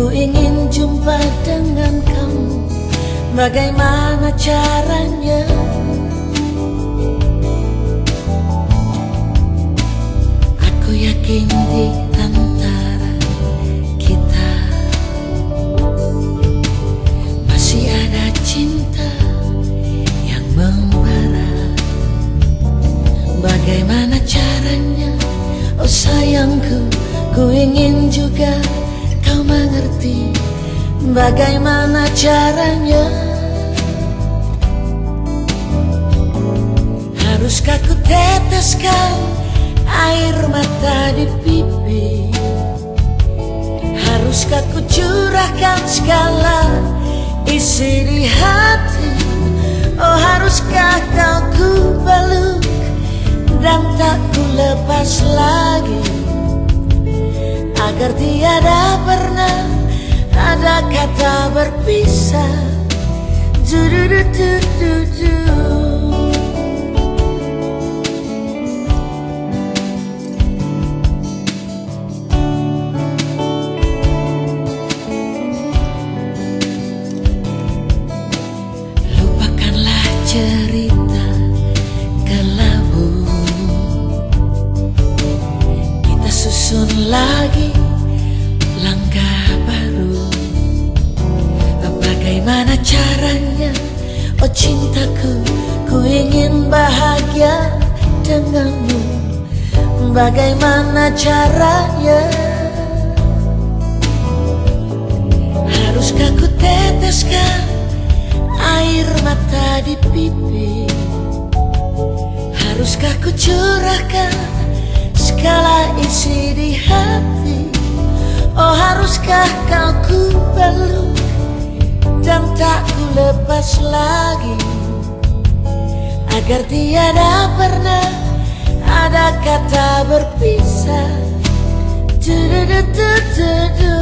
ku ingin jumpa dengan kamu. Bagaimana caranya? Aku yakin di antara kita masih ada cinta yang membara. Bagaimana caranya? Oh sayangku, ku ingin juga kau mengerti. Bagaimana caranya? Haruskah ku teteskan air mata di pipi? Haruskah ku curahkan segala isi di hati? Oh haruskah kau ku peluk dan tak ku lepas lagi, agar tiada pernah ada kata berpisah. Du-du-du-du-du-du. Lupakanlah cerita kelabu, kita susun lagi langkah baru. Bagaimana caranya? Oh cintaku, ku ingin bahagia denganmu. Bagaimana caranya? Haruskah ku teteskan air mata di pipi? Haruskah ku curahkan segala isi di hati? Oh haruskah kau ku peluk dan tak ku lepas lagi, agar tiada pernah ada kata berpisah. Du-du-du-du-du-du.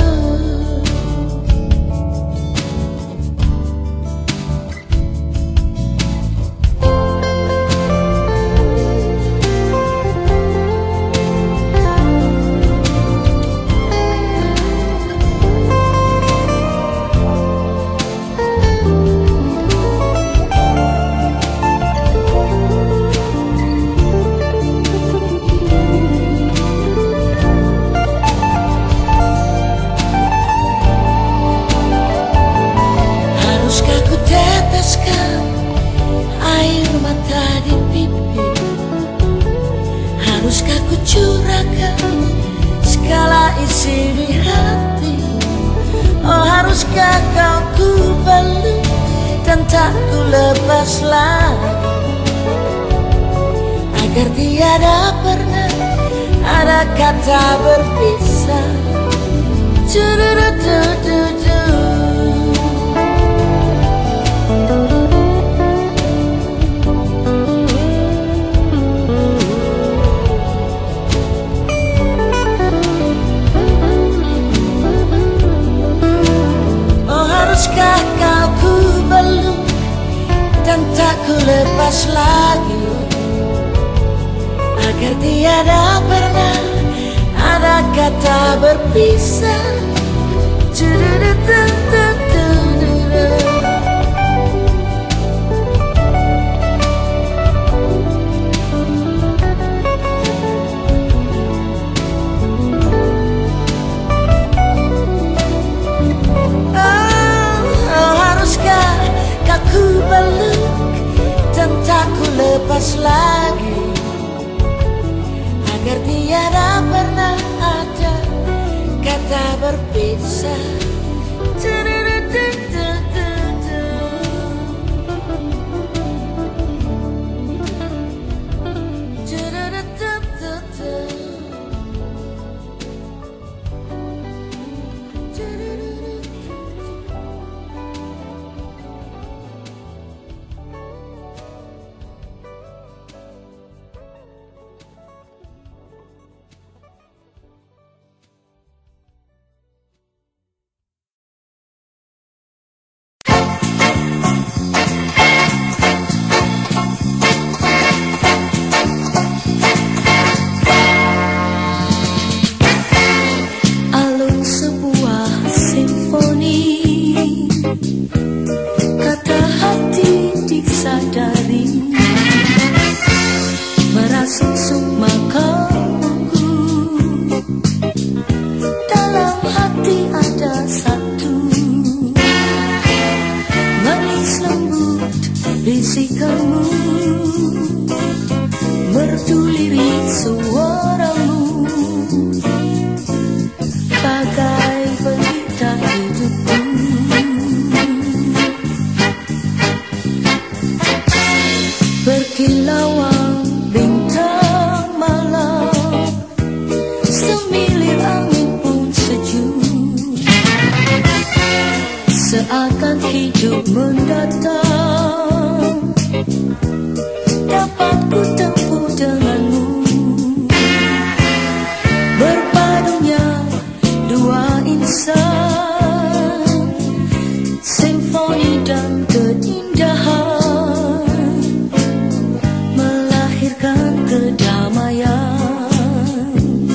Air mata di pipi, haruskah ku curahkan segala isi di hati? Oh haruskah kau ku peluk dan tak ku lepas lagi, agar tiada pernah ada kata berpisah. Du-du-du-du-du-du. Haruskah kau ku peluk dan tak ku lepas lagi, agar tiada pernah ada kata berpisah. Ku peluk dan tak ku lepas lagi, agar tiada pernah ada kata berpisah. seakan hidup mendatang dapat ku tempuh denganmu. Berpadunya dua insan, simfoni dan keindahan, melahirkan kedamaian,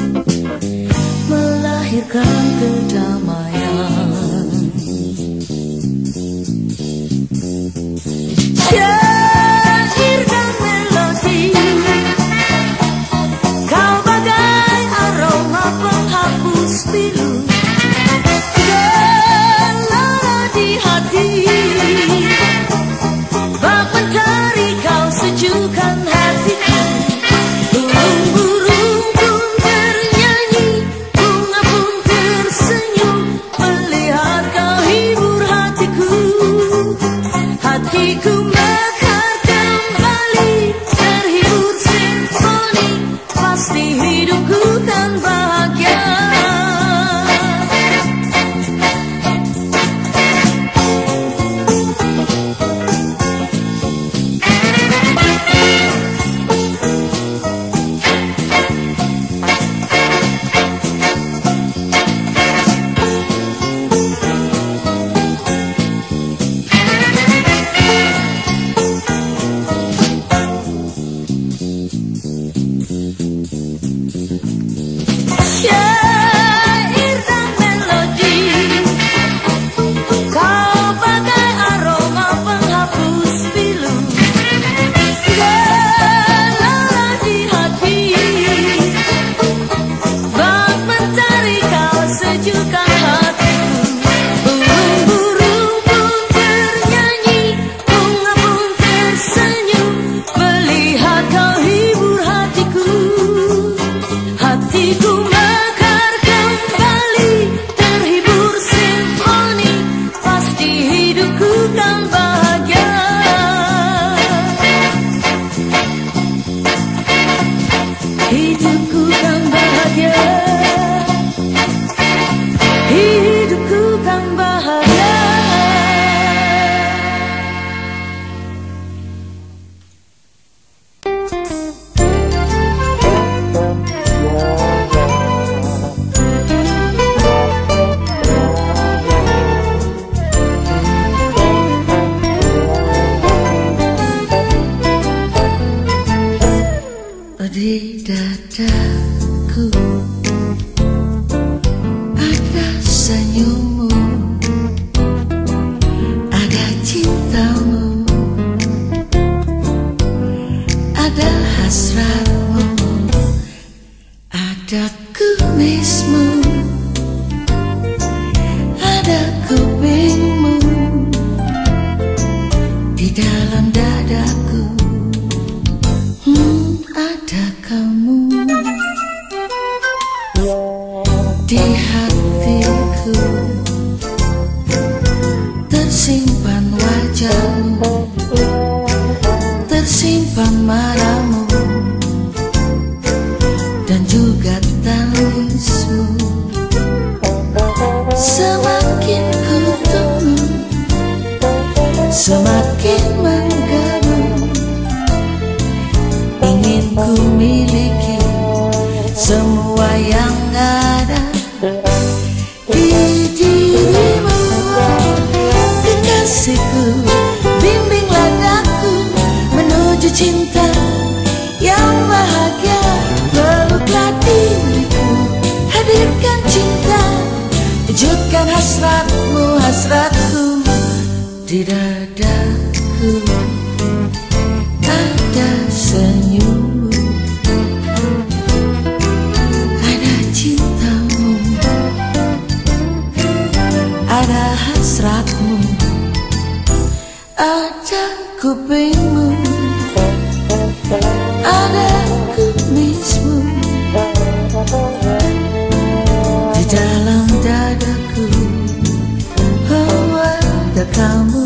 melahirkan kedamaian. Syair dan melodi, kau bagai aroma penghapus pilu, gelora di hati, bak mentari kau sejukkan hatiku. Burung-burung pun bernyanyi, bunga pun tersenyum, melihat kau hibur hatiku. Hatiku mekar kembali, terhibur simfoni, pasti hidupku kan bahagia. Syair dan melodi, kau bagai aroma penghapus pilu, gelora di hati, bak mentari kau sejukkan hatiku. Burung-burung pun bernyanyi, bunga pun tersenyum, melihat kau hibur hatiku. Hatiku mekar kembali, terhibur simfoni, pasti hidupku kan bahagia. Hidupku kan bahagia, hidupku kan bahagia. Di dadaku ada senyummu, ada cintamu, ada hasratmu, ada kumismu, ada kupingmu di dalam dadaku. Ada kamu di hatiku, tersimpan wajahmu, tersimpan marahmu, dan juga tangismu. Semakin ku tunggu, semakin mengganggu, ingin ku miliki semua yang ada di dirimu. Kekasihku, bimbinglah aku menuju cinta yang bahagia. Peluklah diriku, hadirkan cinta, wujudkan hasratmu, hasratku di dadaku. Ada senyummu, ada cintamu, ada hasratmu, ada kupingmu, ada kumismu di dalam dadaku. Oh, ada kamu.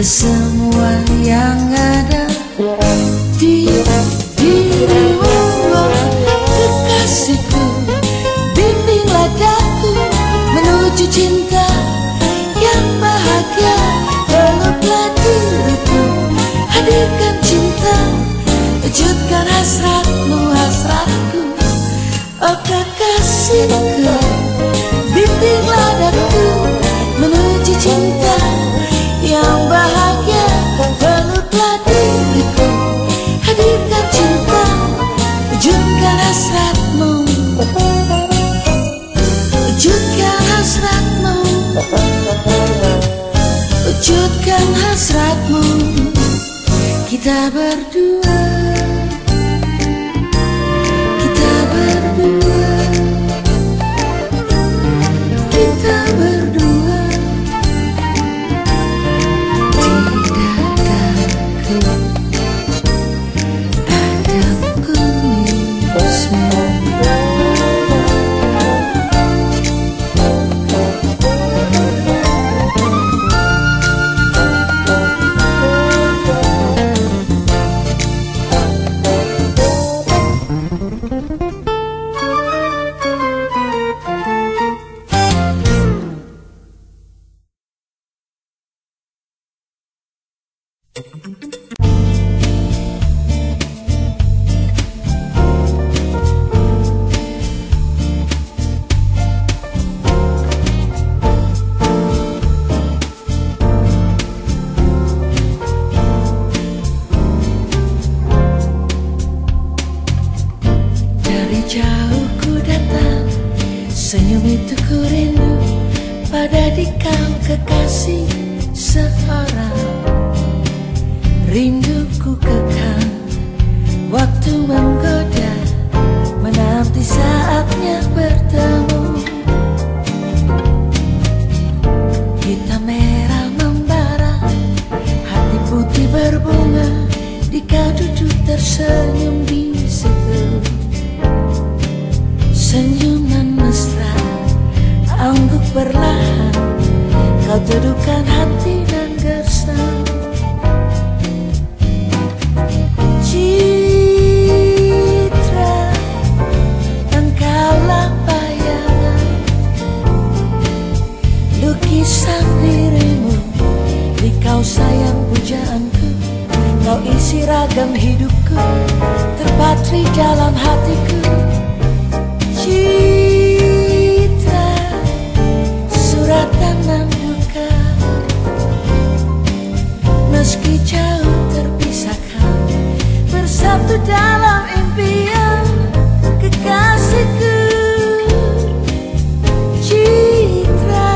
semua yang ada di dirimu, kekasihku. Bimbinglah daku menuju cinta yang bahagia. Peluklah diriku, hadirkan cinta, wujudkan hasratmu, hasratku. Oh kekasihku, bimbinglah daku menuju cinta yang bahagia. Peluklah diriku, hadirkan cinta, wujudkan hasratmu, wujudkan hasratmu, wujudkan hasratmu. Kita berdua, kita berdua, kita berdua. Di dadaku ada kumismu. Dari jauh ku datang, senyum itu ku rindu pada dikau kekasih seorang. Rinduku kekal, waktu menggoda, menanti saatnya bertemu. Hitam merah membara, hati putih berbunga, dikau duduk tersenyum di situ. Senyuman mesra, angguk perlahan, kau teduhkan hati dan gersang. Citra, engkaulah bayangan, lukisan dirimu, di kau sayang pujaanku. Kau isi ragam hidupku, terpatri dalam hatiku. Citra, surat tangan duka, meski jauh terpisahkan, bersatu dalam impian kekasihku. Citra,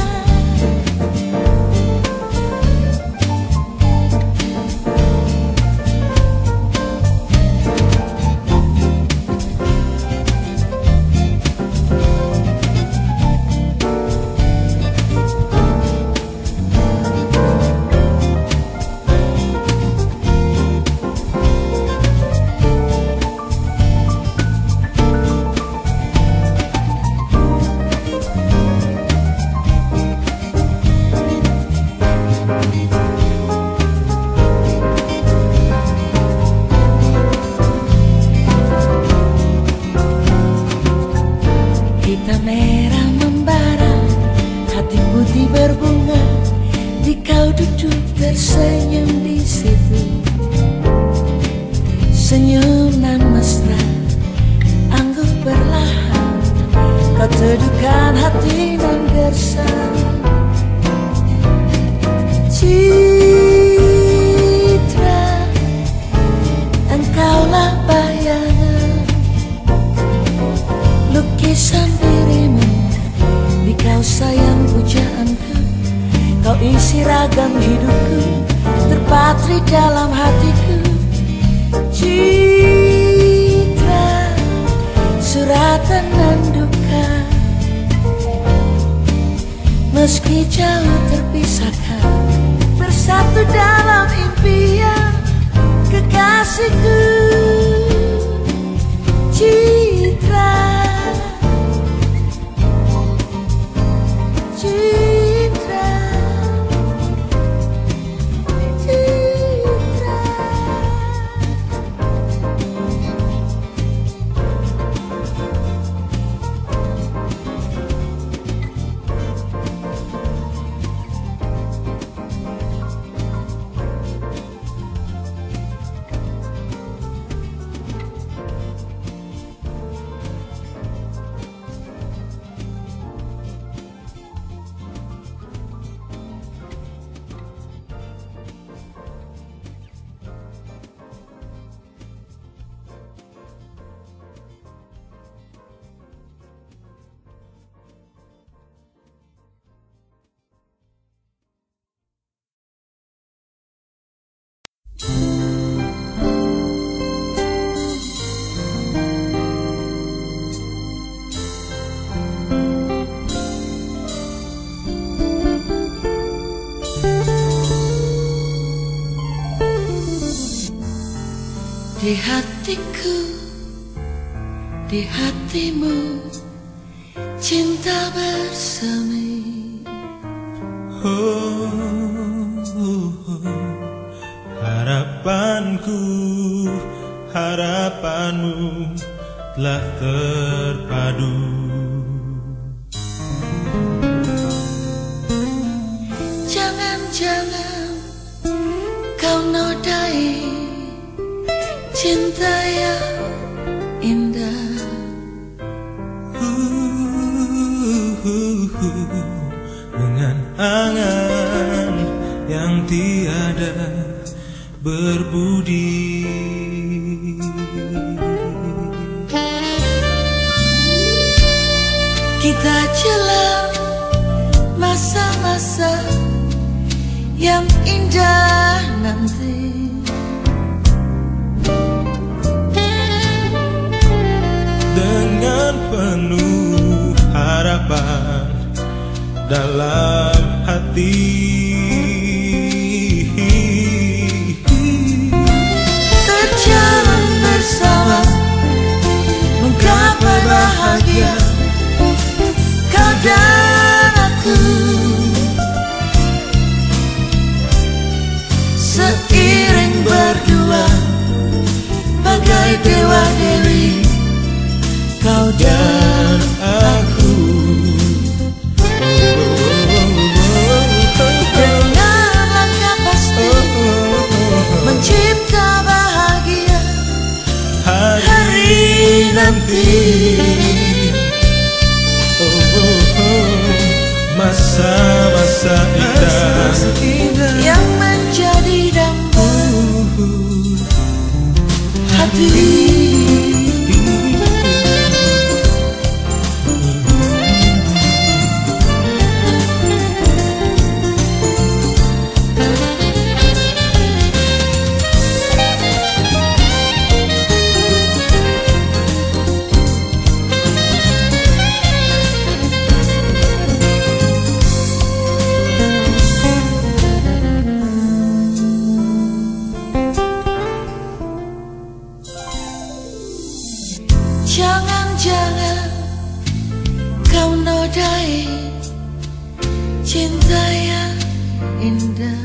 hitam merah membara, hati putih berbunga, di kau duduk tersenyum di situ. Senyuman mesra, angguk perlahan, kau teduhkan hati dan gersang. Citra, engkaulah bayangan, lukisan dirimu, di kau sayang pujaanku. Kau isi ragam hidupku, terpatri dalam hatiku. Citra, suratan dan duka, meski jauh terpisahkan, bersatu dalam impian kekasihku. Citra, Citra, di hatiku, di hatimu, cinta bersemi. Harapanku, harapanmu telah terpadu. Jangan-jangan kau nodai cinta yang indah. Dengan angan yang tiada berbudi. Kita jelang masa-masa yang indah nanti. Dengan penuh harapan dalam hati, berjalan bersama menggapai bahagia, kau dan aku, seiring berdua bagai dewa dewi, kau dan aku. Dengan langkah pasti mencipta bahagia hari nanti. Masa-masa indah yang menjadi damba hati. Jangan-jangan kau nodai cinta yang indah.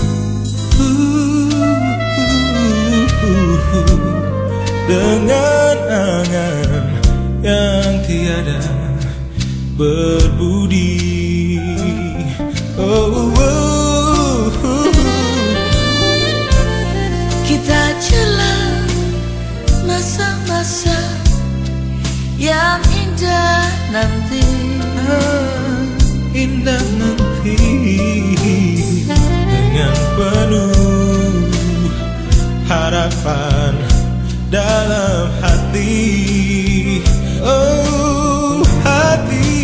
Dengan angan yang tiada berbudi. Kita jelang masa-masa yang indah nanti. Indah nanti. Dengan penuh harapan dalam hati. Oh hati,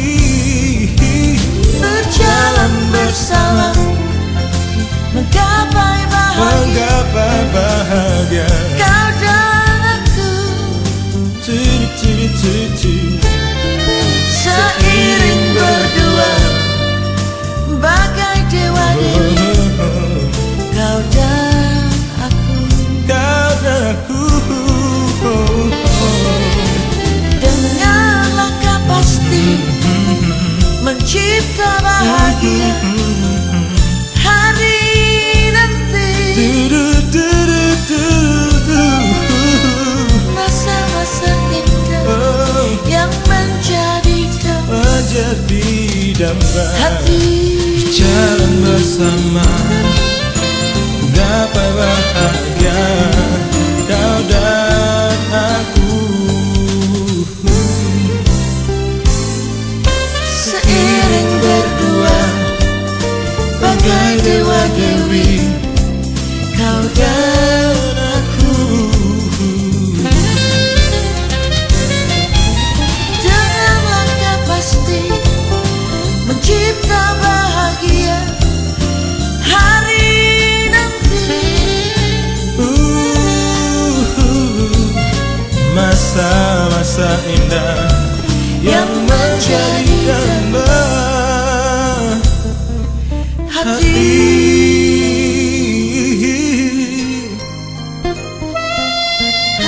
berjalan bersama menggapai bahagia, kau dan aku, seiring berdua bagai dewa dewi, kau dan aku, dengan langkah pasti mencipta bahagia hari nanti. Masa-masa indah yang menjadi damba hati. Jalan bersama gapai bahagia, kau dan aku, seiring berdua bagai dewa dewi, kau dan aku, dengan langkah pasti mencipta bahagia hari nanti. Masa-masa indah yang menjadi damba hati.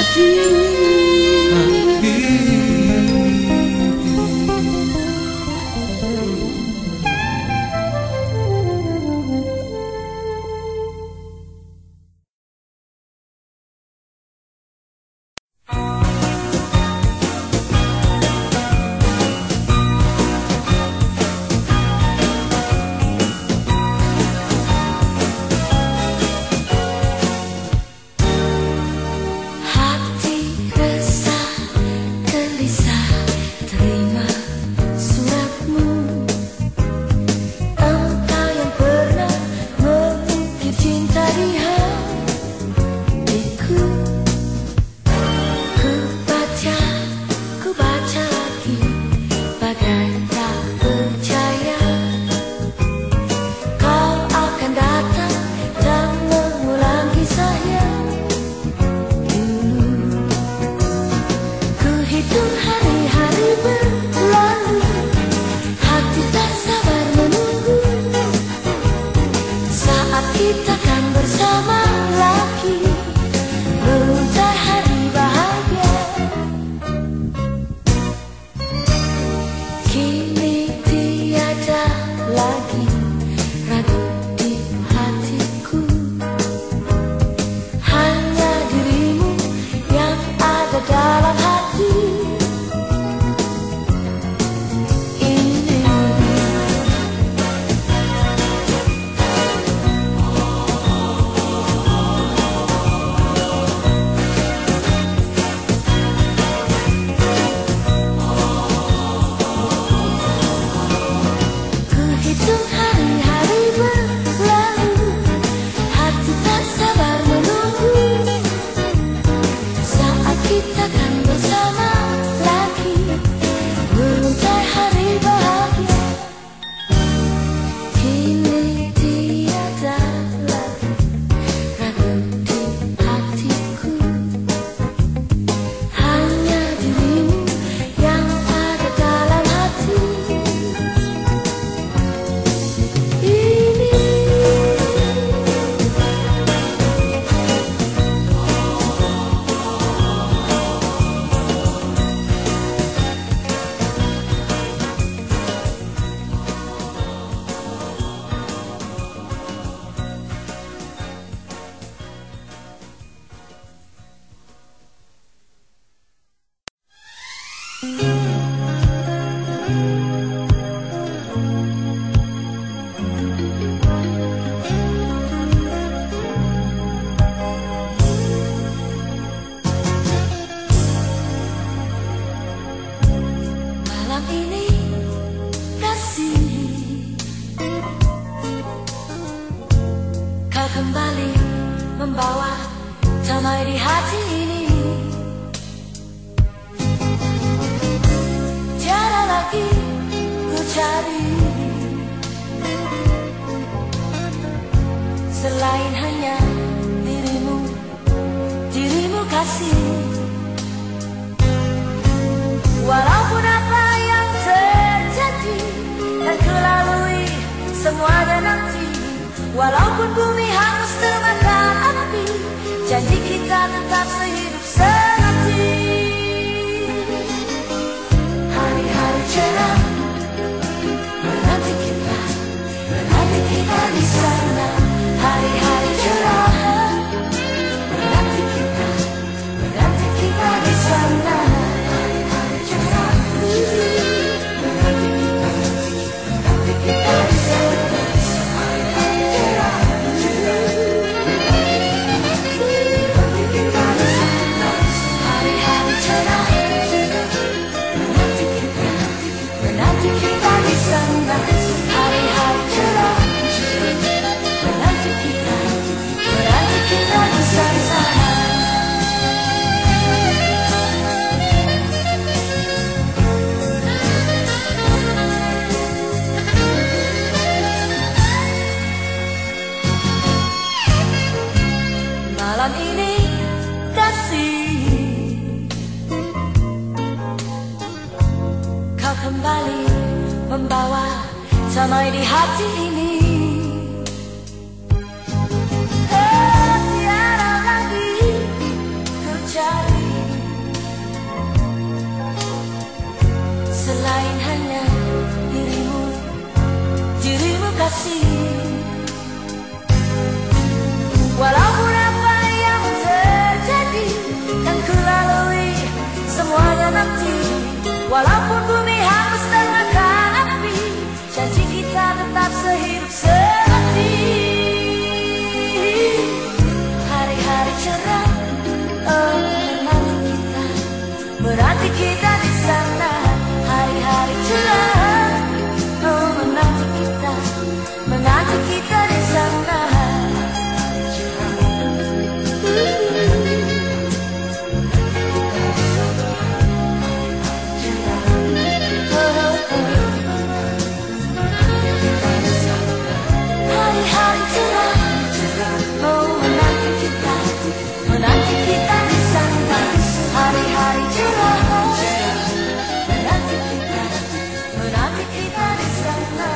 selain hanya dirimu, dirimu kasih. Walaupun apa yang terjadi dan kulalui semuanya nanti, walaupun bumi hangus termakan api, janji kita tetap sehidup semati. Hari-hari cerah menanti kita di sana. Hari-hari cerah menanti kita di sana. Hari-hari cerah menanti kita di sana. Hari-hari cerah menanti kita di sana. Hari-hari cerah menanti kita di sana. Hari-hari cerah menanti kita di sana. Malam ini kasih, kau kembali membawa damai di hati ini. Tiada lagi ku cari selain hanya dirimu, dirimu kasih. Walaupun apa yang terjadi dan ku lalui semuanya nanti, walaupun bumi hangus termakan api, janji kita tetap sehidup semati. Hari-hari cerah, oh menanti kita di sana. Hari-hari cerah, oh menanti kita di sana. Hari-hari cerah, oh menanti kita di sana. Hari-hari cerah menanti kita di sana.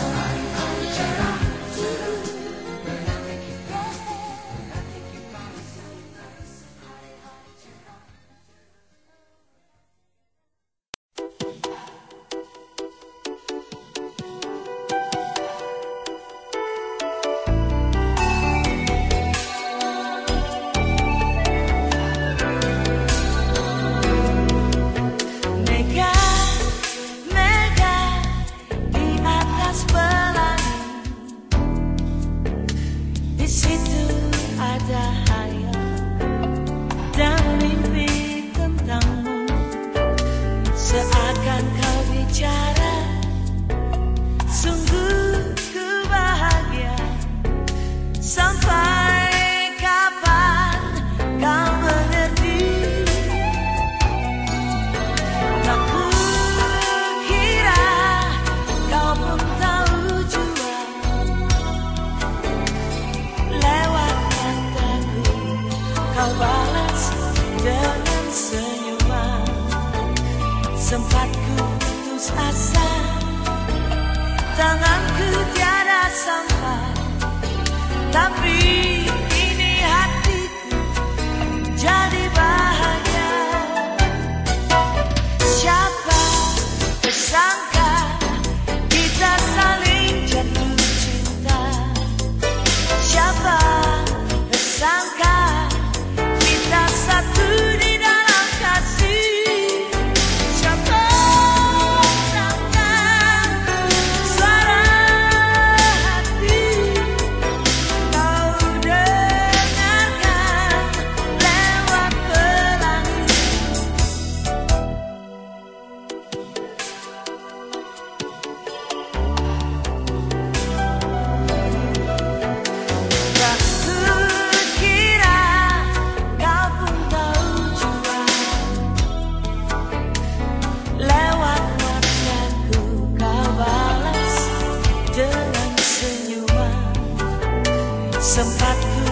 Sempat ku putus asa, tanganku tiada sampai, tapi kini hatiku jadi bahagia. Siapa bersangka kita saling jatuh cinta? Siapa bersangka kita satu di dalam kasih? Sempat ku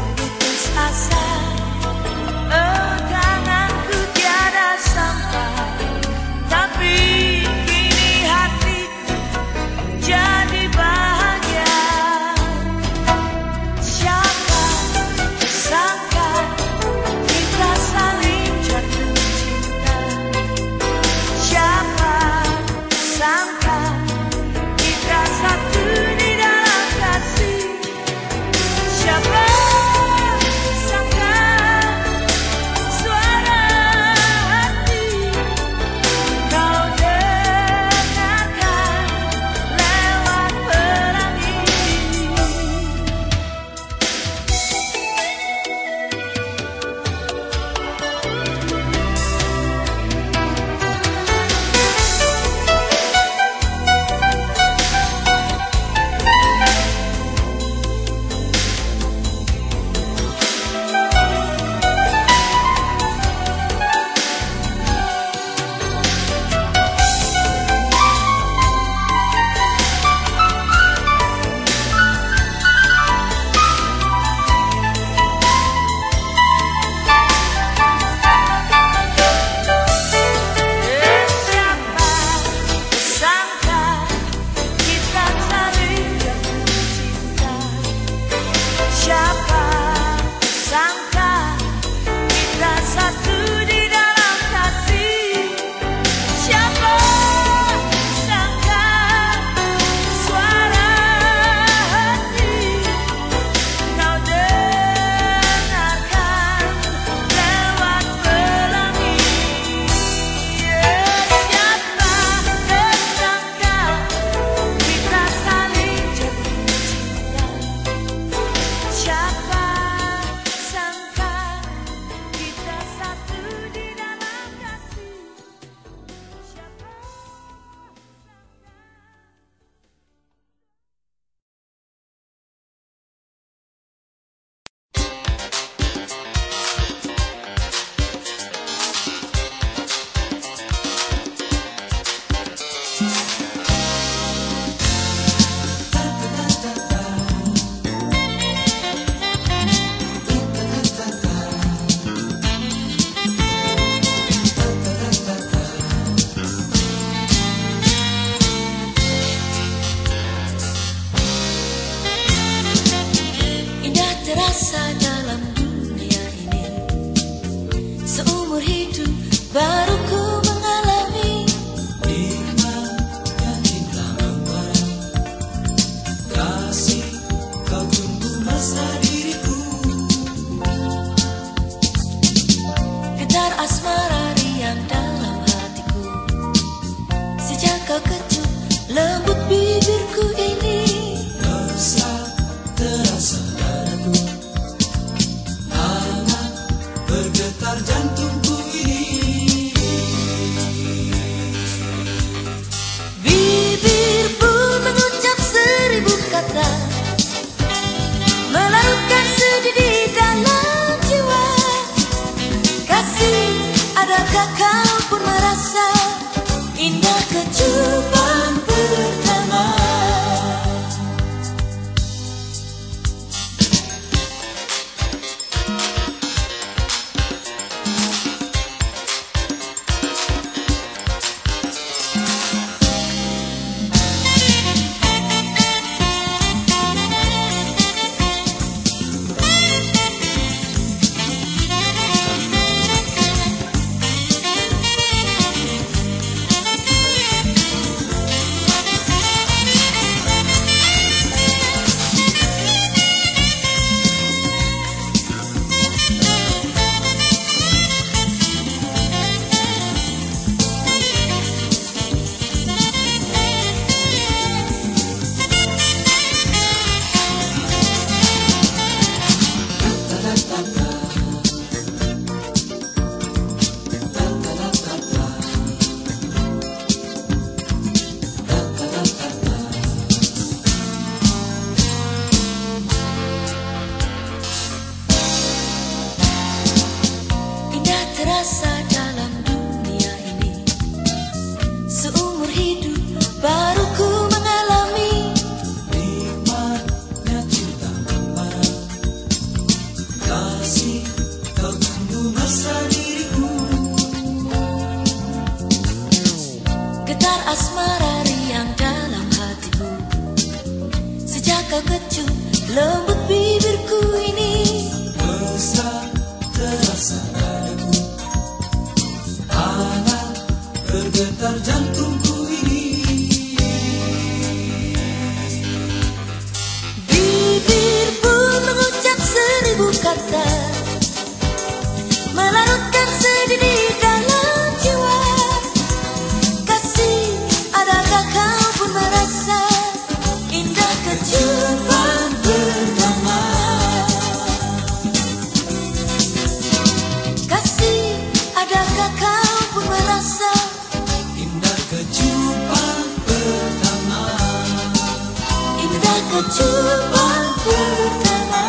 tujuan pertama.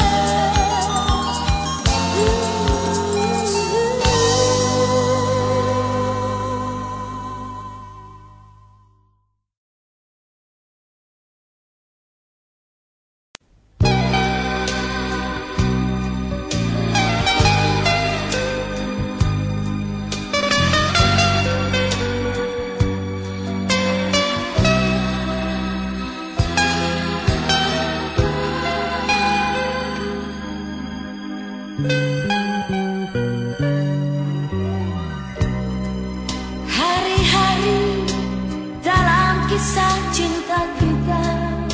Hari-hari dalam kisah cinta kita,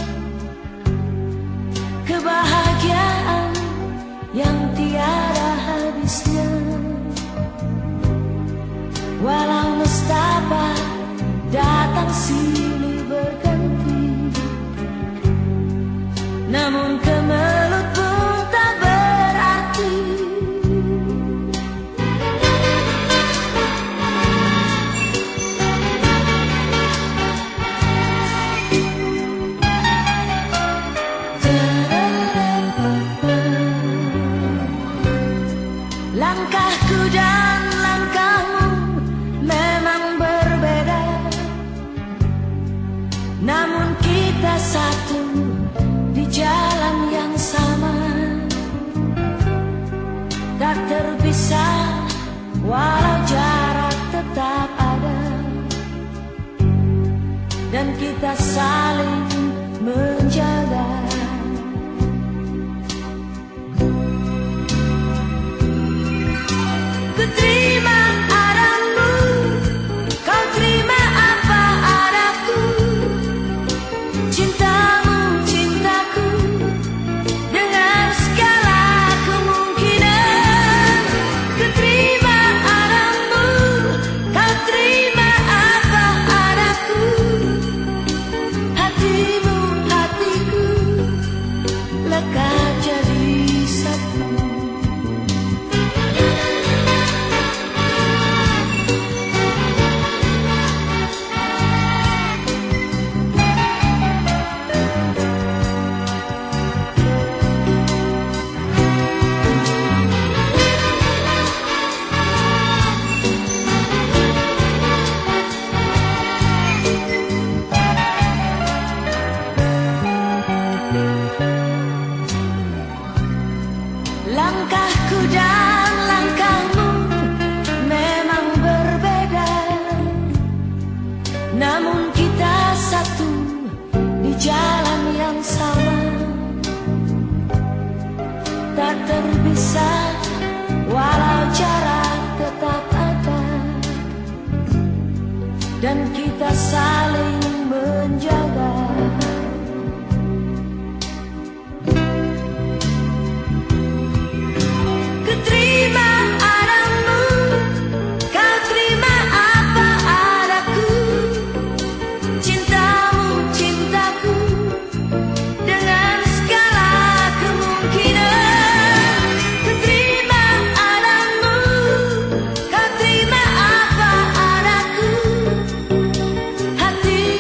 kebahagiaan yang tiada habisnya. Walau nestapa datang silih berganti, namun kemelut pun tak berarti. Langkahku dan langkahmu memang berbeda, namun kita satu di jalan yang sama. Tak terpisah walau jarak tetap ada, dan kita saling menjaga. Ku terima adamu, kau terima apa adaku. Cintamu cintaku, dengan segala kemungkinan. Ku terima adamu, kau terima apa adaku. Hatimu hatiku, lekat jadi satu. Langkahku dan langkahmu memang berbeda, namun kita satu di jalan yang sama. Tak terpisah walau jarak tetap ada, dan kita saling menjaga. Ku terima adamu, kau terima apa adaku. Cintamu cintaku, dengan segala kemungkinan. Ku terima adamu, kau terima apa adaku. Hati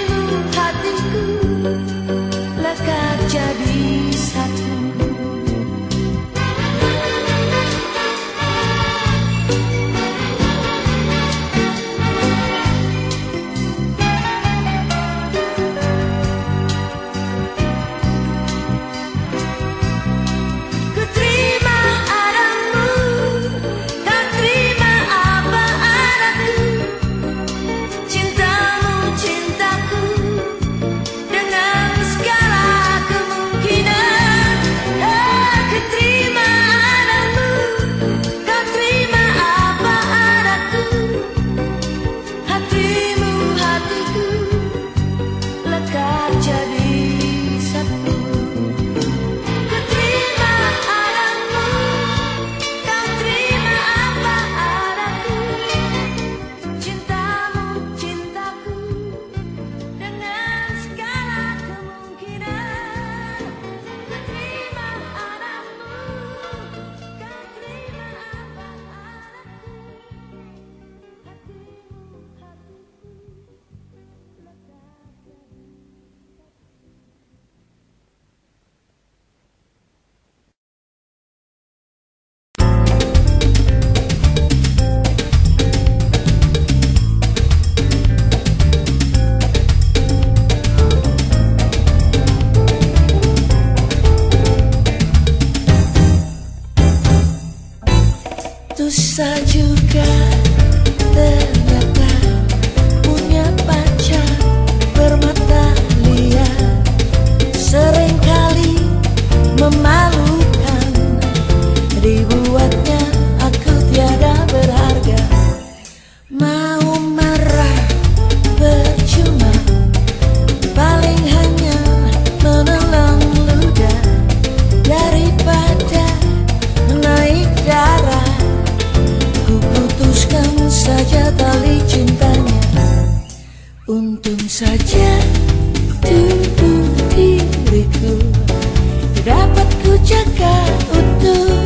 kau utuh.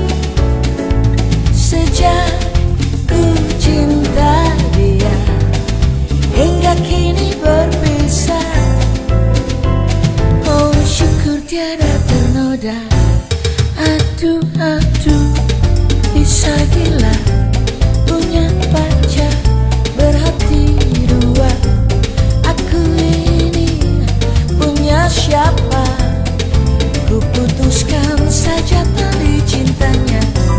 Sejak ku cinta dia hingga kini berpisah. Oh syukur tiada ternoda. Aduh aduh bisa gila punya pacar berhati dua. Aku ini punya siapa? Ku putuskan saja tali cintanya.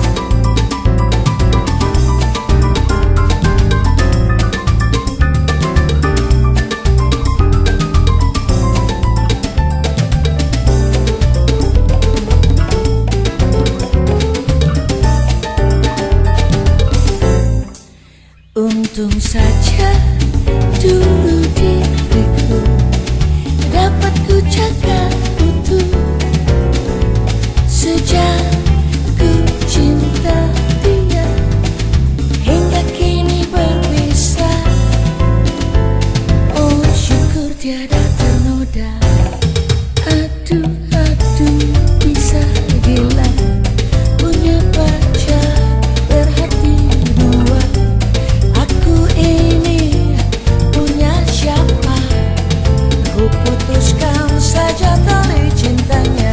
Untung saja dulu diriku dapat ku jaga utuh. Sejak ku cinta dia hingga kini berpisah. Oh syukur tiada ternoda. Aduh aduh bisa gila punya pacar berhati dua. Aku ini punya siapa? Ku putuskan saja tali cintanya.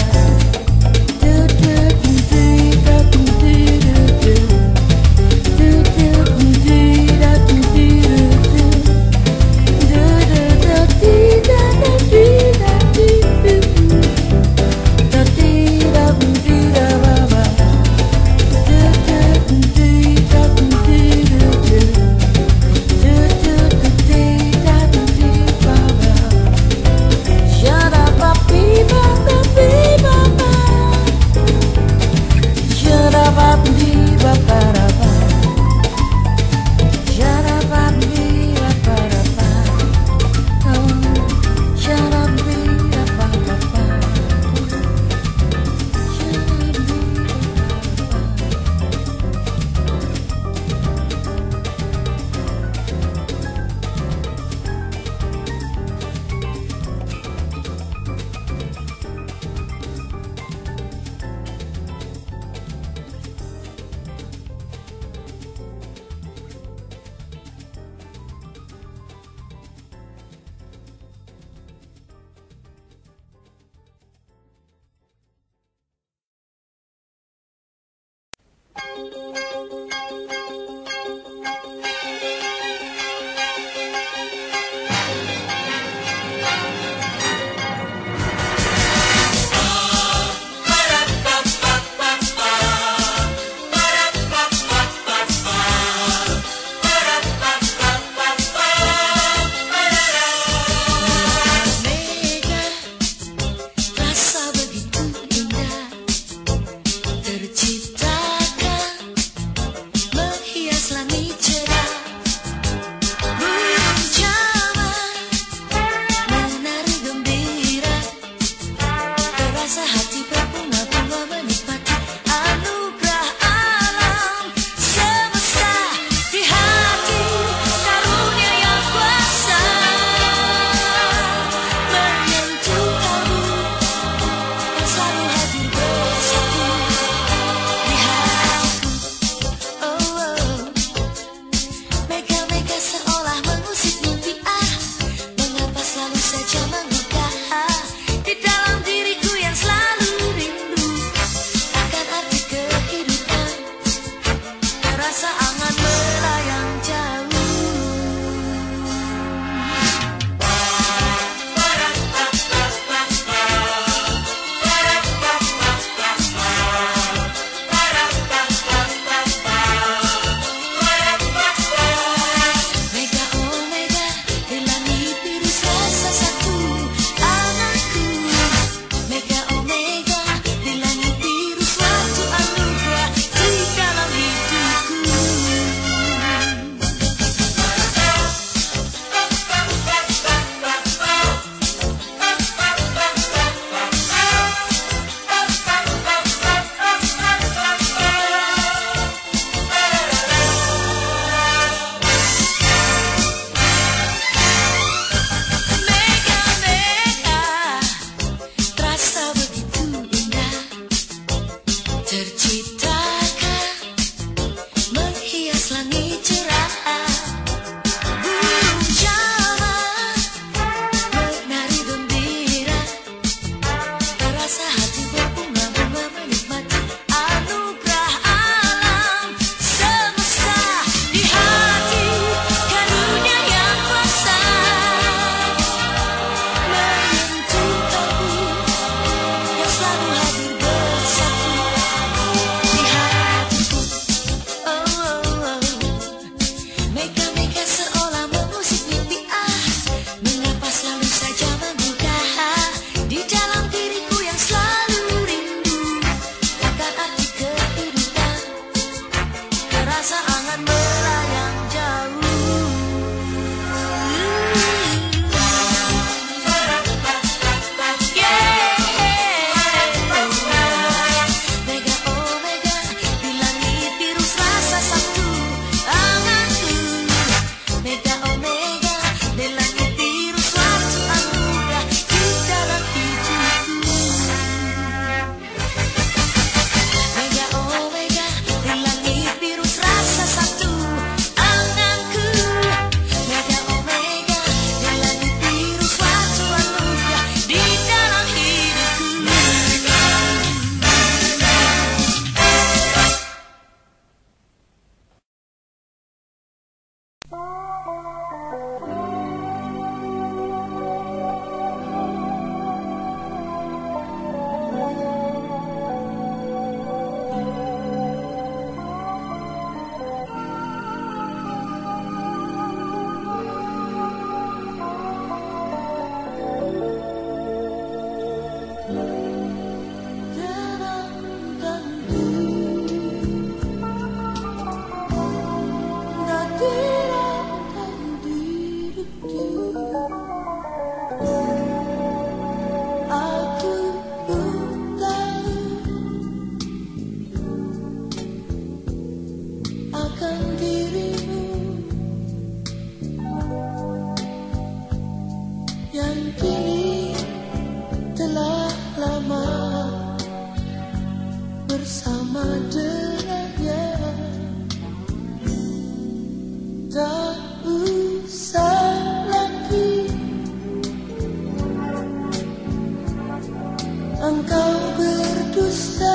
engkau berdusta,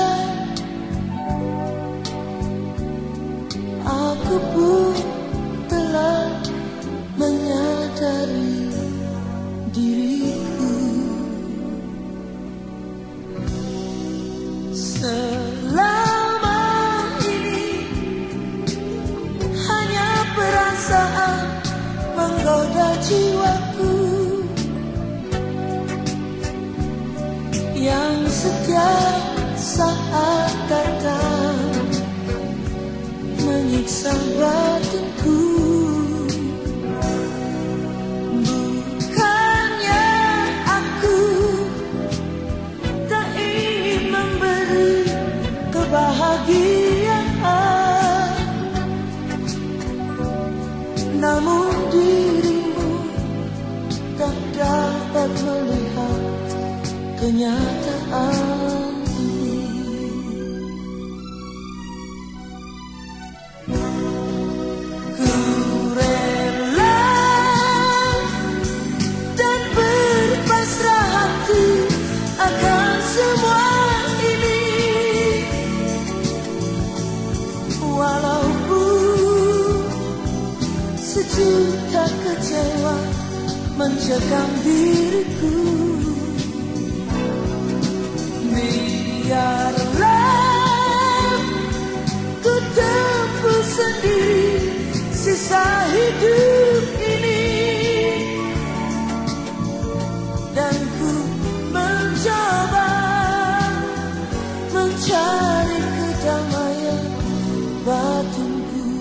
aku pun telah menyadari diriku. Selama ini hanya perasaan menggoda jiwaku, yang setiap saat datang menyiksa batinku. Bukannya aku tak ingin memberi kebahagiaan, namun dirimu tak dapat melihat kenyataan ini. Ku rela dan berpasrah hati akan semua ini, walaupun sejuta kecewa mencekam diriku. Biarlah ku tempuh sendiri sisa hidup ini, dan ku mencoba mencari kedamaian batinku.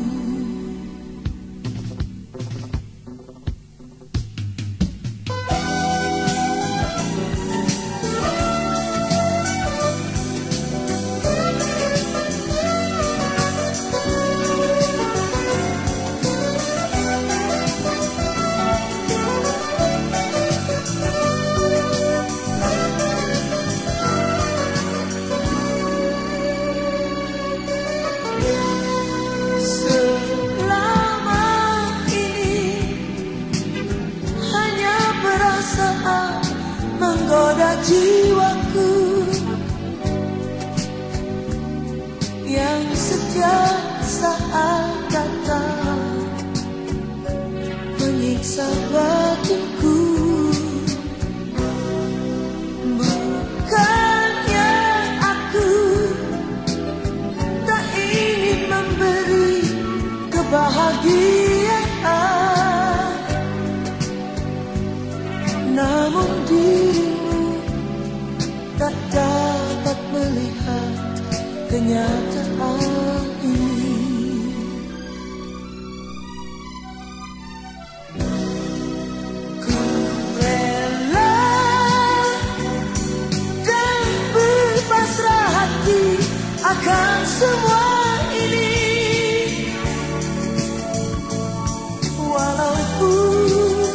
Menggoda jiwaku, yang setiap saat datang menyiksa batinku. Bukannya aku tak ingin memberi kebahagiaan, namun dirimu tak dapat melihat kenyataan ini. Ku rela dan berpasrah hati akan semua ini, walaupun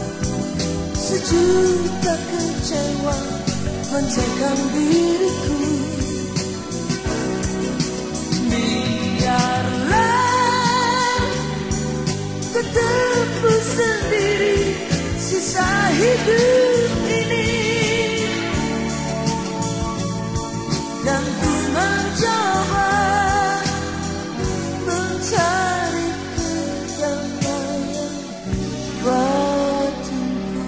sejuta kecewa mencekam diriku. Biarlah ku tempuh sendiri sisa hidup ini, dan ku mencoba mencari kedamaian batinku.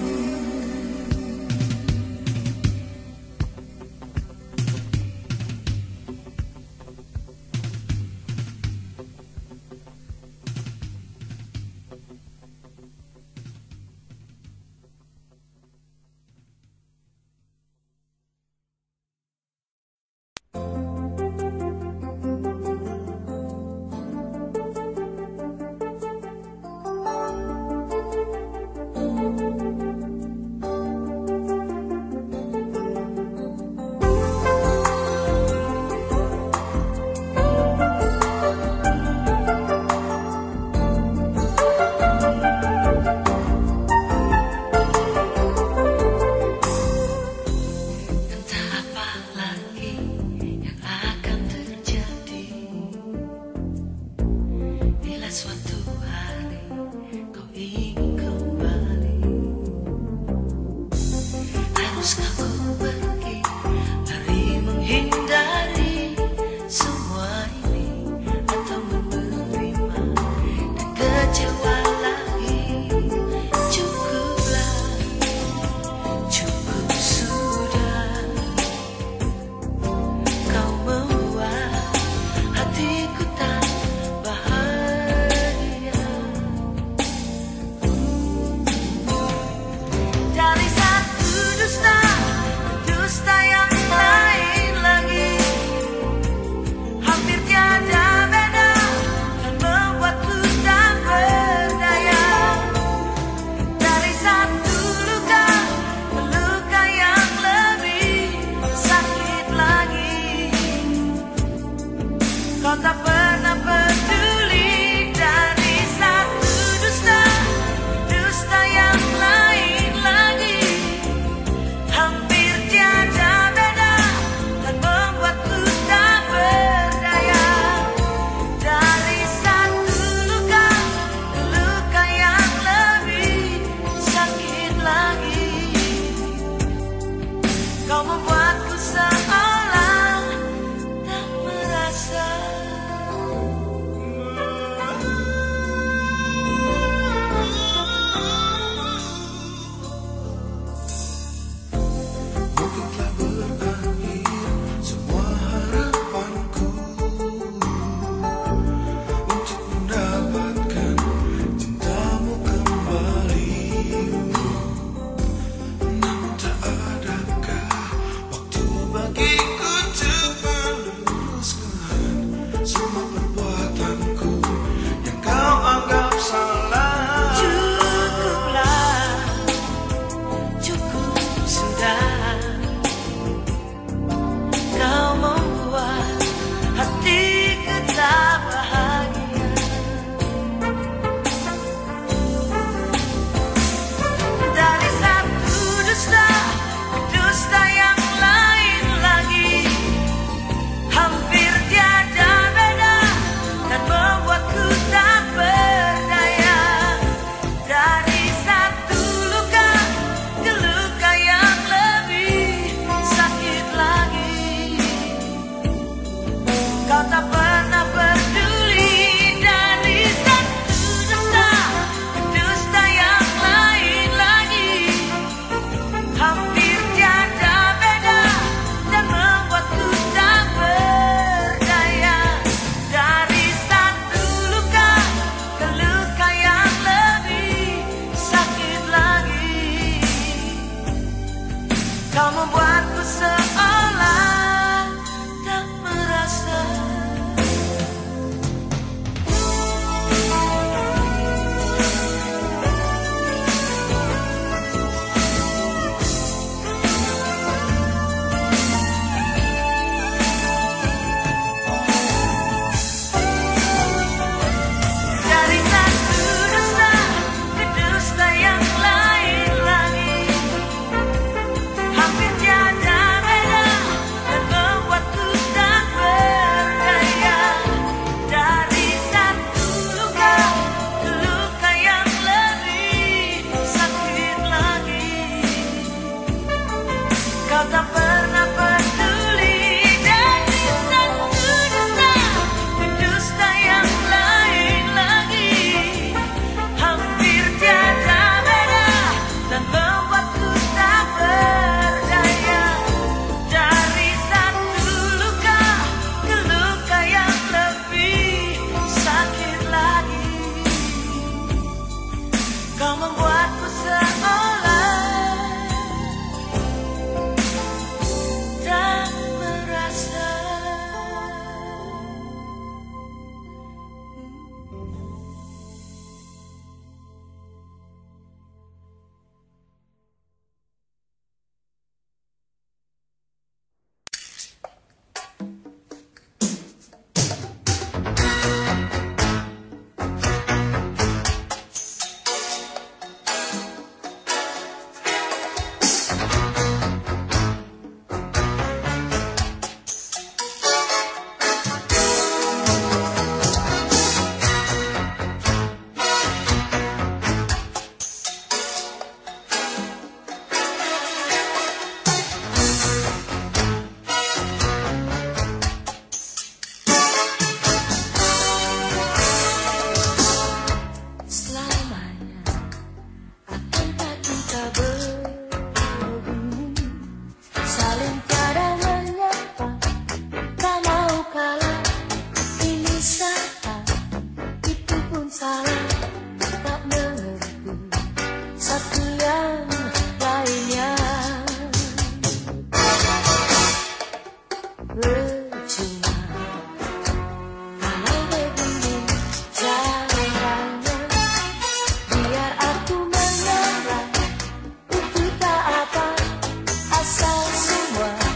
Kau membuatku seolah tak merasa. Mungkin telah berakhir semua harapanku untuk mendapatkan cintamu kembali. Namun tak adakah waktu bagiku untuk meluruskan semua perbuatanku yang kau anggap salah. Cukuplah, cukup sudah. Kau membuat hatiku tak bahagia. Dari satu dusta ke dusta yang lain lagi, hampir tiada beda dan membuatku tak berdaya. Dari satu luka ke luka yang lebih sakit lagi. Kau tak pernah peduli. Dari satu dusta ke dusta yang lain lagi, hampir tiada beda dan membuatku tak berdaya. Dari satu luka ke luka yang lebih sakit lagi. Kau membuatku seolah tak merasa. Dari satu dusta ke dusta yang lain lagi, hampir tiada beda dan membuatku tak berdaya. Dari satu luka ke luka yang lebih sakit lagi. Kau tak pernah peduli. Dari satu dusta ke dusta yang lain lagi, hampir tiada beda dan membuatku tak berdaya. Dari satu luka ke luka yang lebih sakit lagi. Kau membuatku seolah tak merasa. Selamanya akankah kita begini, saling tiada menyapa, tak mau kalah. Ini salah, itu pun salah, tak mengerti satu yang lainnya. Percuma kalau begini caranya. Biar aku menyerah, itu tak apa, asal semua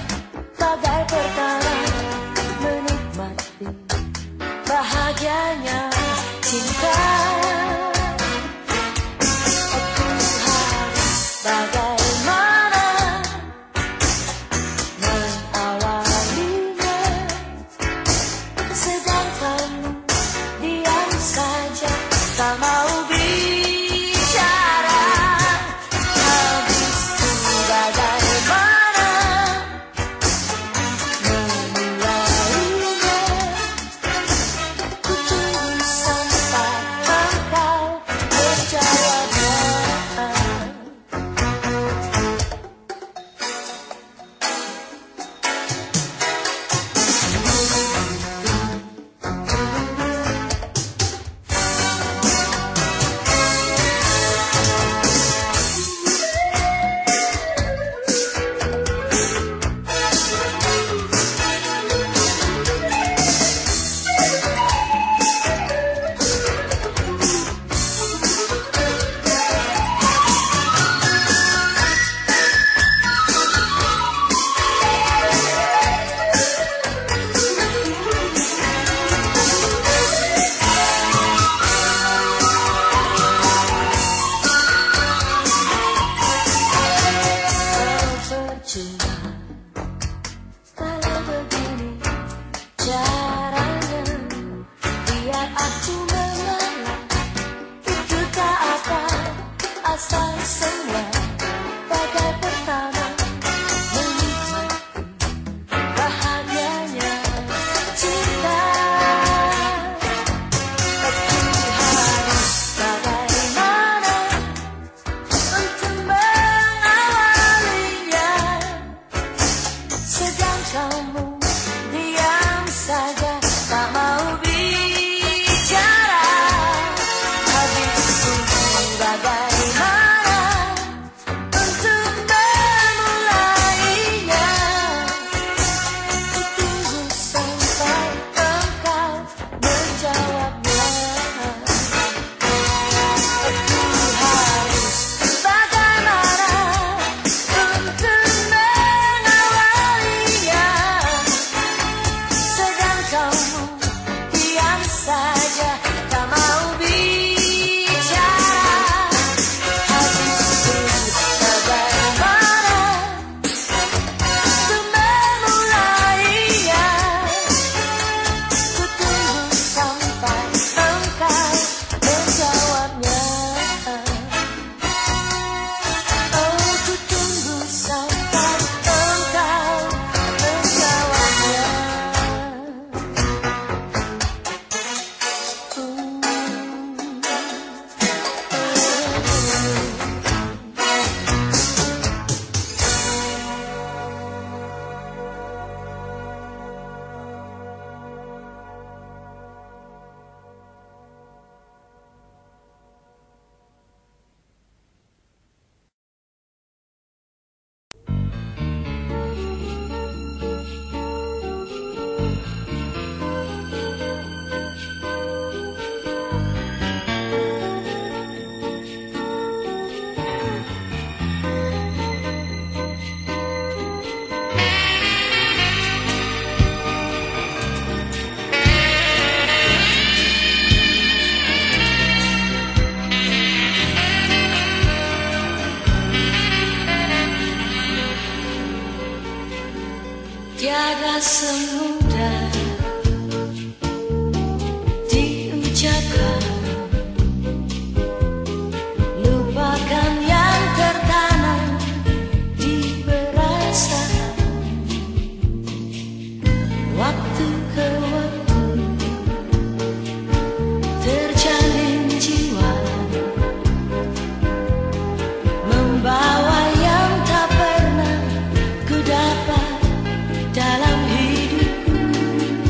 cinta. Kalau begini caranya, biar aku mengalah. Itu tak apa, asal semua bagai pertama. Menikmati bahagianya cinta. Aku harus bagaimana untuk mengawalinya, sedang kamu diam saja, tak mau bicara. Habisku bagaimana untuk memulainya. Kutunggu sampai engkau menjawabnya. Aku harus bagaimana untuk mengawalinya, sedang kamu diam saja, tak mau bicara. Habisku bagaimana untuk memulainya. Kutunggu sampai engkau menjawabnya. Oh, kutunggu sampai engkau menjawabnya. Tiada semudah diucapkan, lupakan yang tertanam di perasaan. Waktu ke waktu terjalin jiwa, membawa yang tak pernah ku dapat dalam hidupku.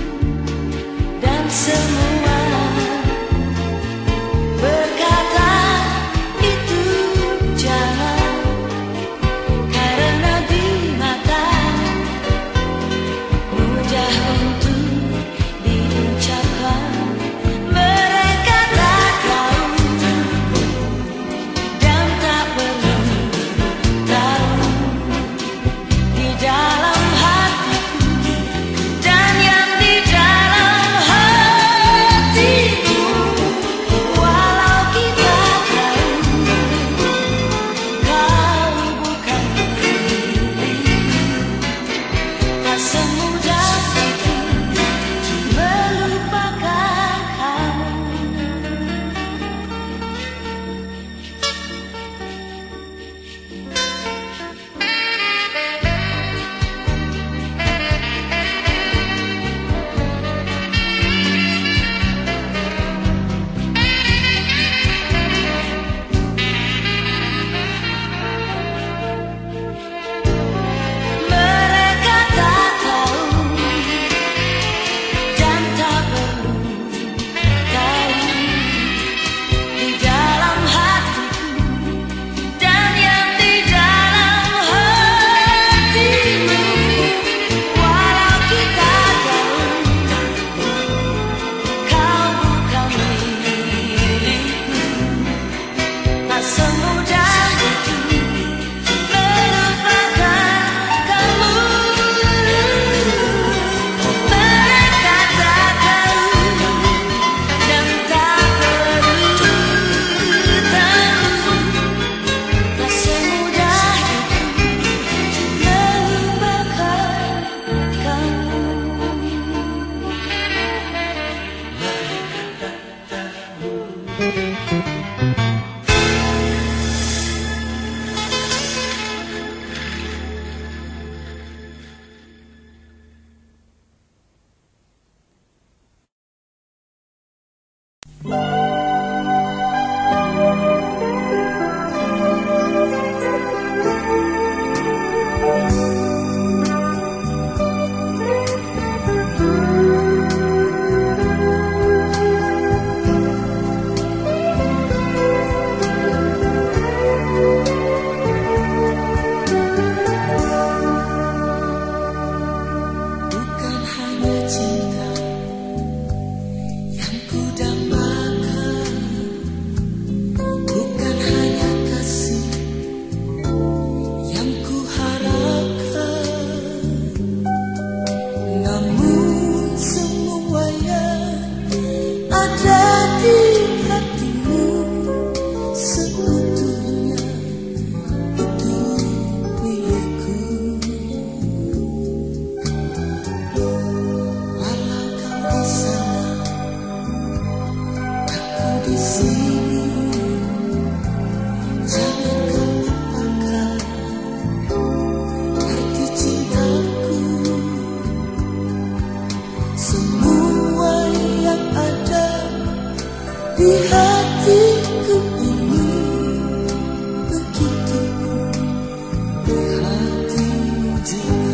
di hatiku ini, begitu di hatimu juga.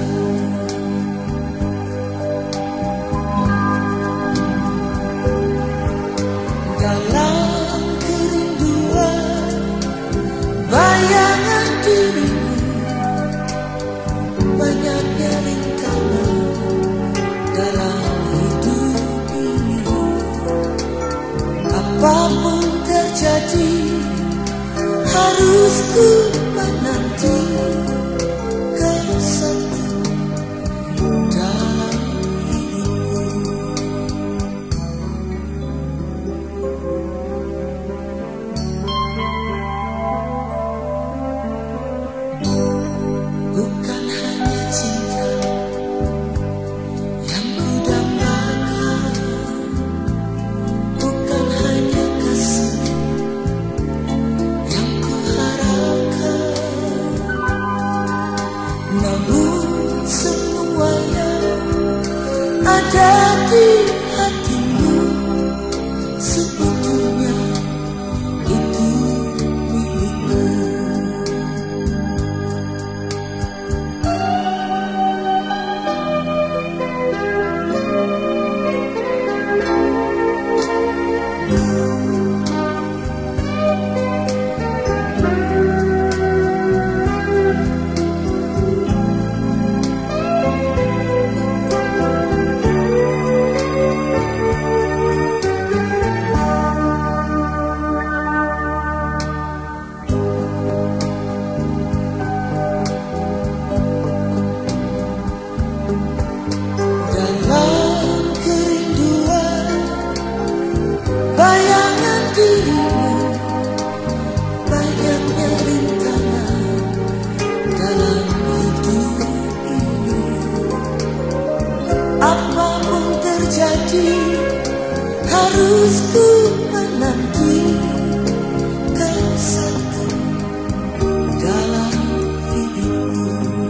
Dalam kerinduan bayangan dirimu, banyaknya rintangan dalam hidup ini. Apapun terjadi, harus ku menanti kau satu dalam hidupku. Bukan hanya cinta yang ku dambakan, bukan hanya kasih yang ku harapkan, namun semuanya ada di hatimu, sebetulnya itu milikku. Dalam kerinduan bayangan dirimu, banyaknya rintangan dalam hidup ini. Apapun terjadi, harus ku menanti kau satu dalam hidupku.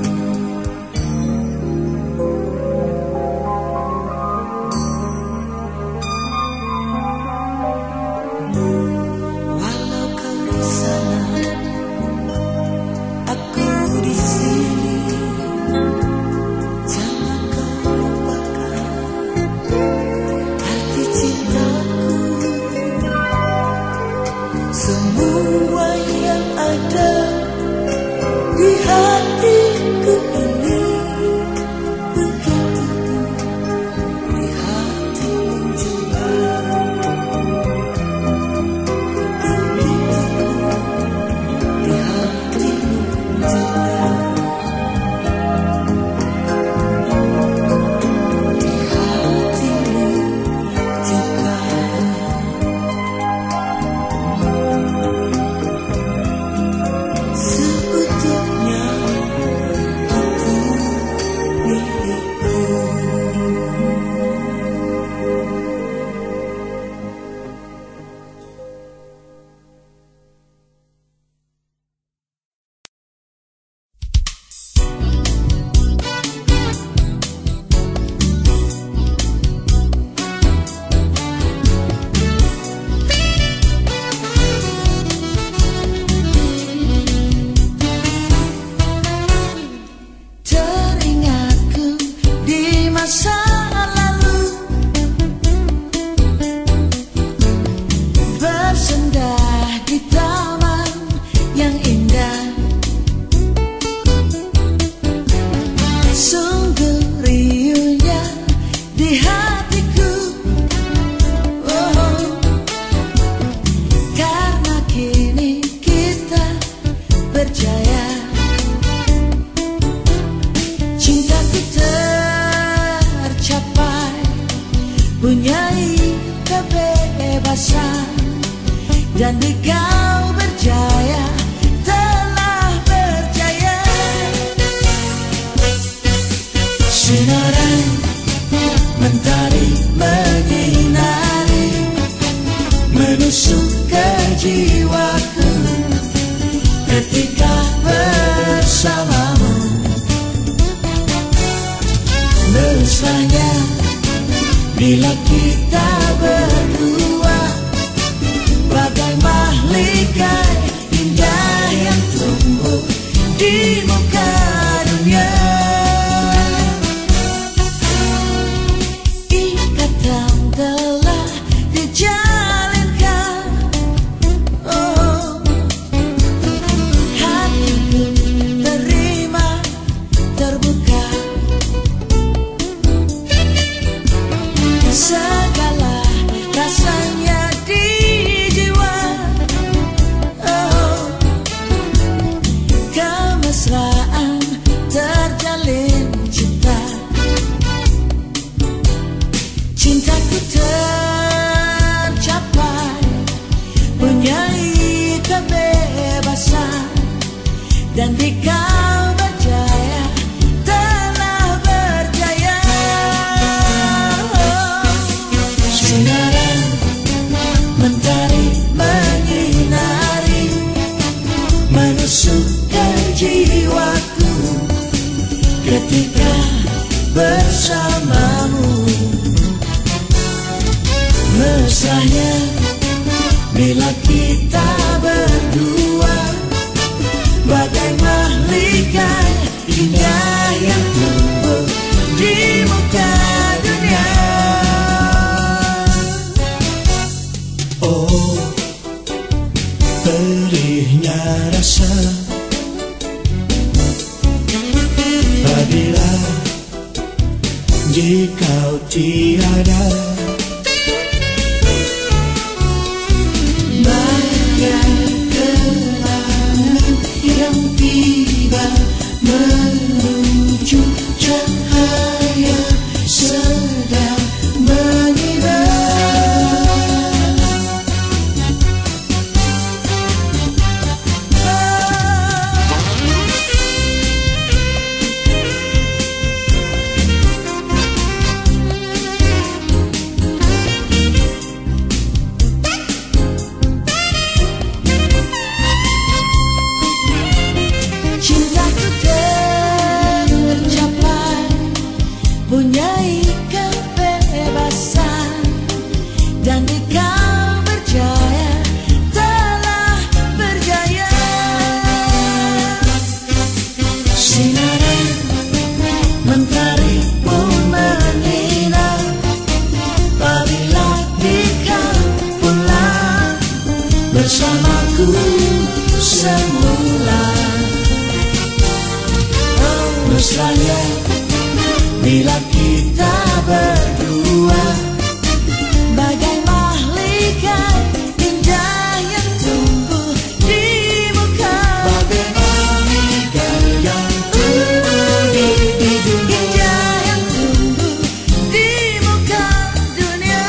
Walau kau di sana, aku di sini. Jangan kau lupakan arti cintaku. Semua yang ada di hatiku ini, begitu di hatimu juga. Teringatku di masa lalu, bersendah di taman yang indah. Sungguh riuhnya di hatiku, oh, karena kini kita berjaya. Cintaku tercapai, punyai kebebasan, dan di kau berjaya, telah berjaya. Sinaran mentari menyinari, menusuk ke jiwaku ketika bersamamu. Mesranya bila kita berdua, mahligai indah yang tumbuh di muka dunia. Ikatan telah dijalinkan, oh, hatiku terima terbuka. Segala rasanya di jiwa, oh, kemesraan terjalin cinta. Cintaku tercapai, punyai kebebasan, dan di kau berjaya, telah berjaya. Sinaran mentari menyinari, menusuk ke jiwaku ketika bersamamu. Mesranya bila kita berdua, bagai mahligai indah yang tumbuh di muka dunia. Oh, perihnya rasa apabila jika tiada. Bagai kelangan yang tiba menuju cahaya sedang menyinar. Cintaku tercapai, punyai kebebasan, dan di kau berjaya, telah berjaya. Sinaran mentari pun menyinar, apabila di kau pulang bersamaku semula. Mesranya bila kita berdua, bagai mahligai indah yang tumbuh di muka. Bagai mahligai yang tumbuh di dunia, indah yang tumbuh di muka dunia.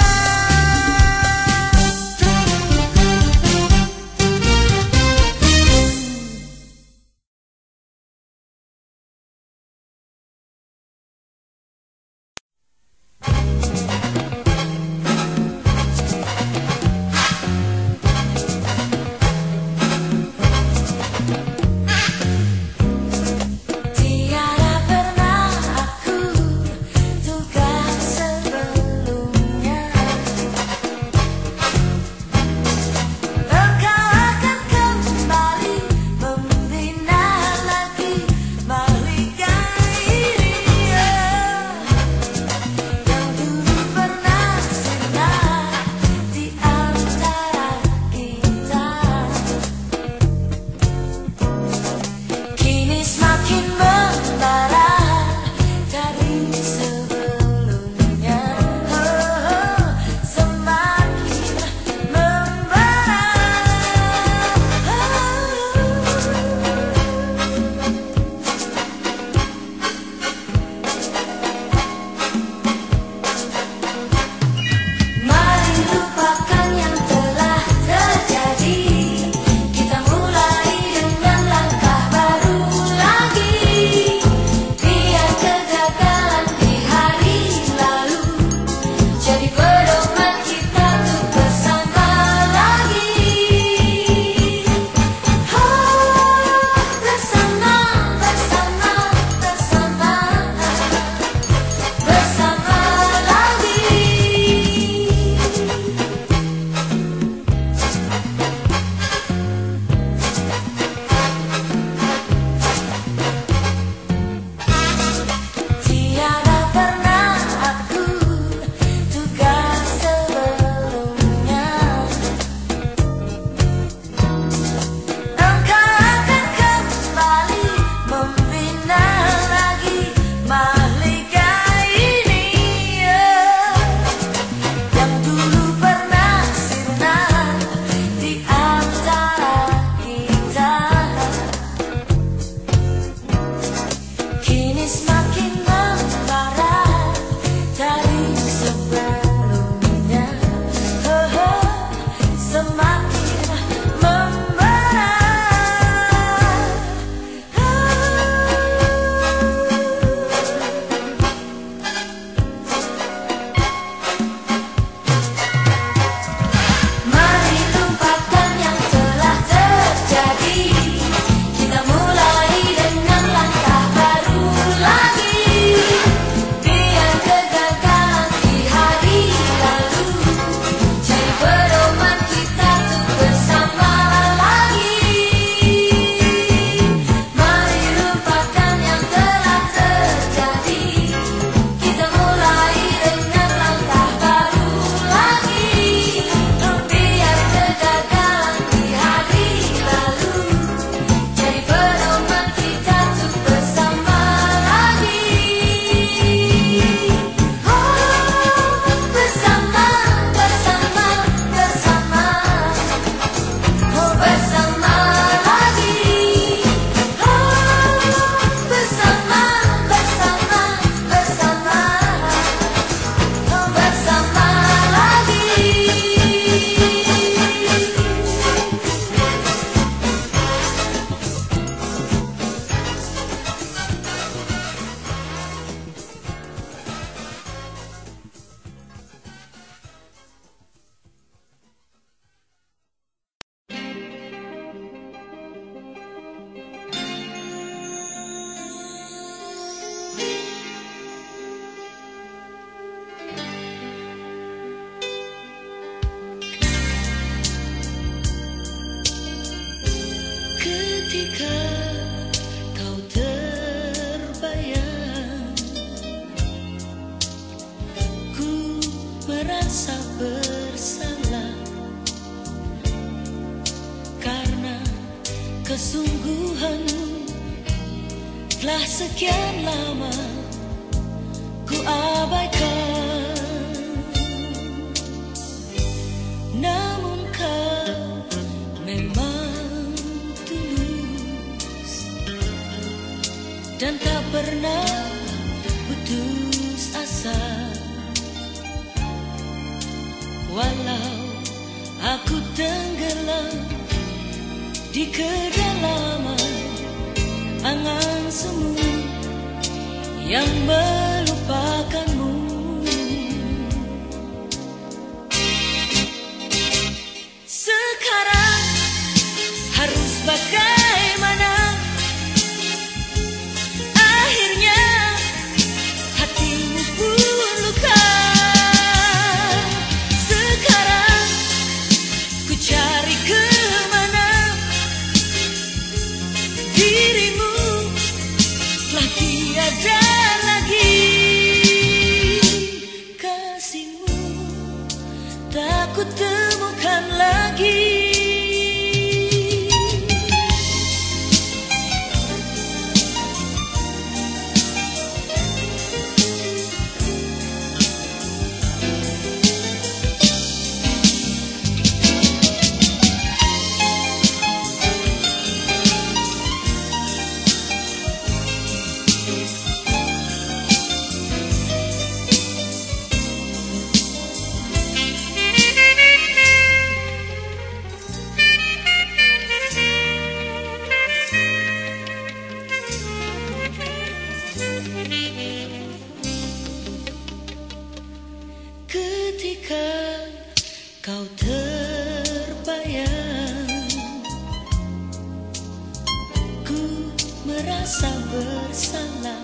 kesungguhanmu telah sekian lama ku abaikan. Namun kau memang tulus dan tak pernah putus asa. Walau aku tenggelam di kedalaman angan semu yang melupakanmu. Sekarang harus bagaimana? Akhirnya hatimu pun luka. Sekarang ku cari kemana? Dirimu telah tiada lagi. Kasihmu tak ku temukan lagi. Ketika kau terbayang, ku merasa bersalah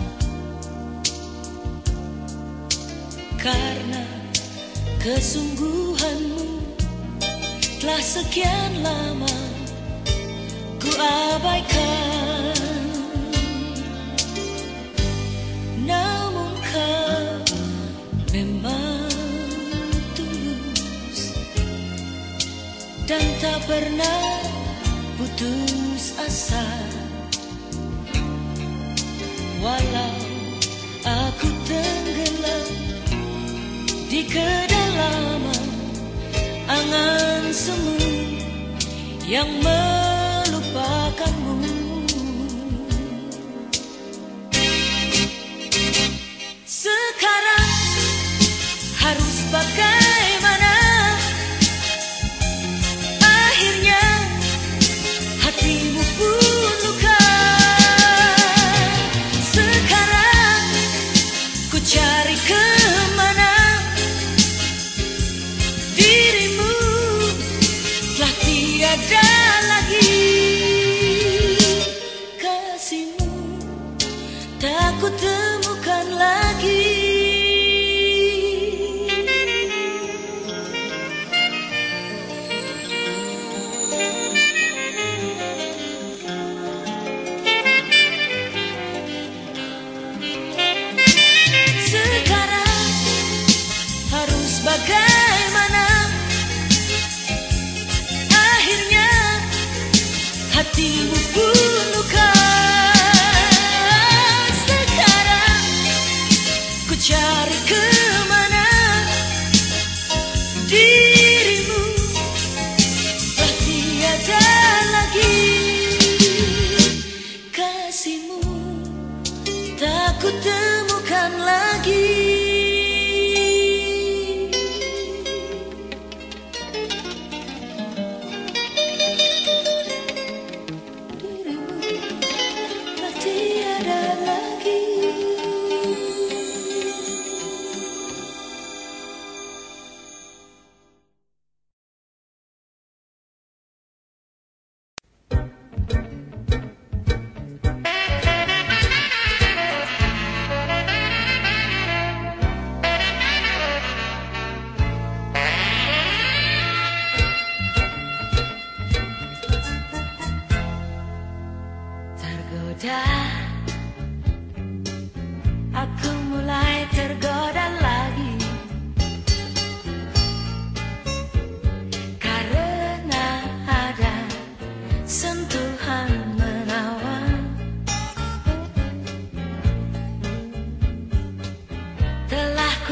karena kesungguhanmu telah sekian lama ku abaikan. Namun kau memang dan tak pernah putus asa. Walau aku tenggelam di kedalaman angan semu yang melupakanmu. Sekarang harus bagaimana? Hatimu pun luka. Sekarang ku cari kemana? Dirimu telah tiada lagi.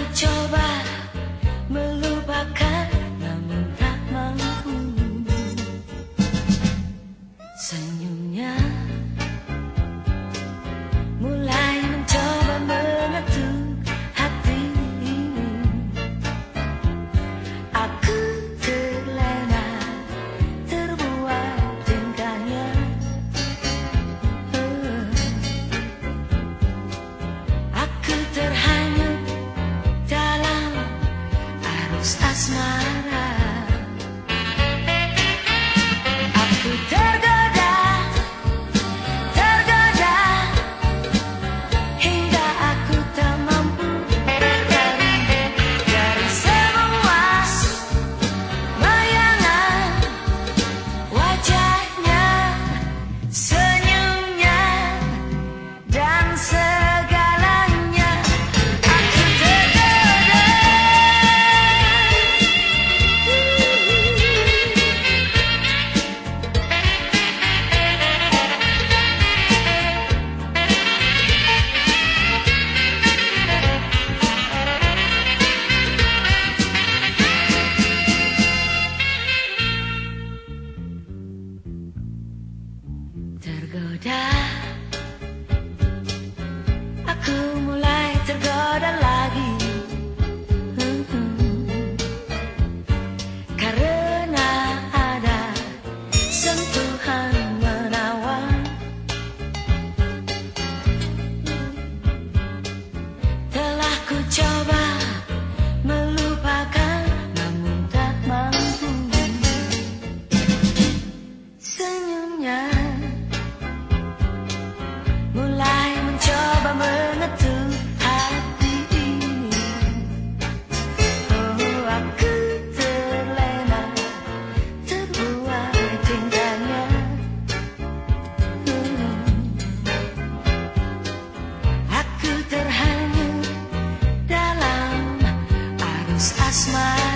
coba melupakan, namun tak mampu. Senyumnya mulai mencoba mengetuk hati ini. Aku terlena, terbuai tingkahnya. Aku terhanyut dalam arus asmara. Aku tergoda, tergoda, hingga aku tak mampu berlari dari semua bayangan wajahnya, senyumnya, dan segalanya. Aku tergoda. Tergoda, aku mulai tergoda lagi. Karena ada sentuhan menawan. Telah ku coba melupakan, namun tak mampu. Senyumnya mulai mencoba mengetuk hati ini. Oh, aku terlena, terbuai tingkahnya. Aku terhanyut dalam arus asmara.